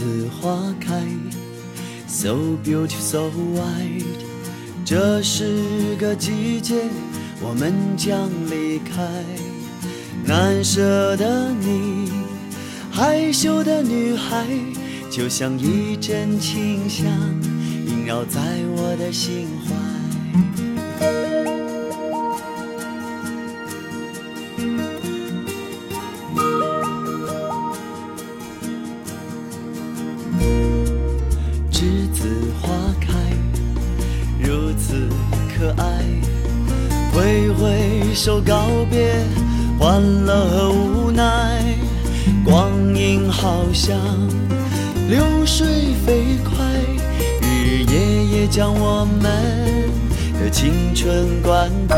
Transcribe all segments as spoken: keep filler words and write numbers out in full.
子花开 So beautiful, so white 这是个季节我们将离开难舍的你害羞的女孩就像一阵清香萦绕在我的心怀栀子花开如此可爱挥挥手告别欢乐和无奈光阴好像流水飞快日夜夜将我们的青春灌溉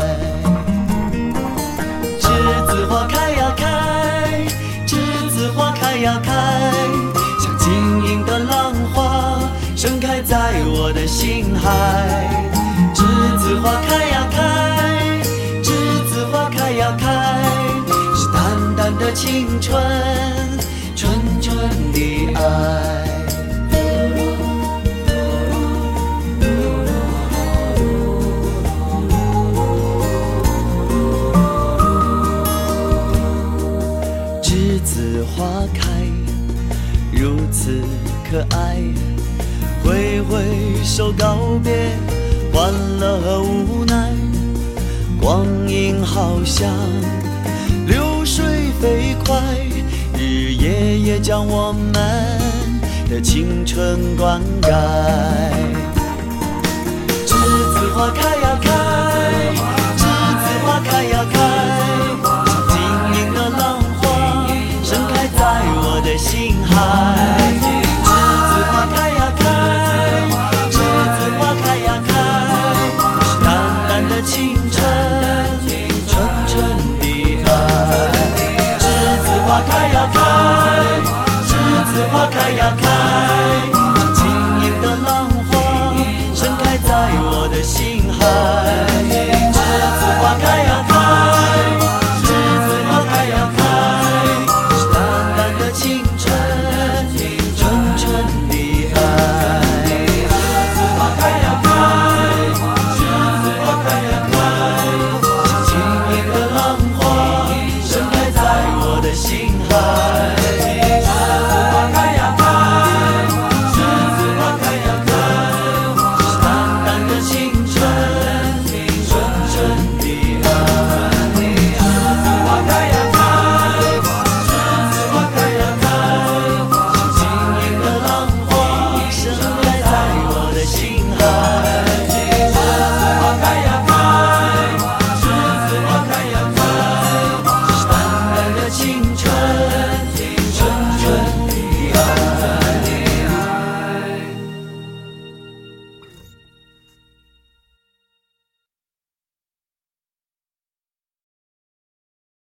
栀子花开呀开栀子花开呀开像晶莹的浪花盛开在我的心海栀子花开呀开栀子花开呀开是淡淡的青春纯纯的爱栀子花开如此可爱挥挥手告别欢乐和无奈光阴好像流水飞快日夜夜将我们的青春灌溉栀子花开呀开栀子花开呀开像晶莹的浪花盛开在我的心海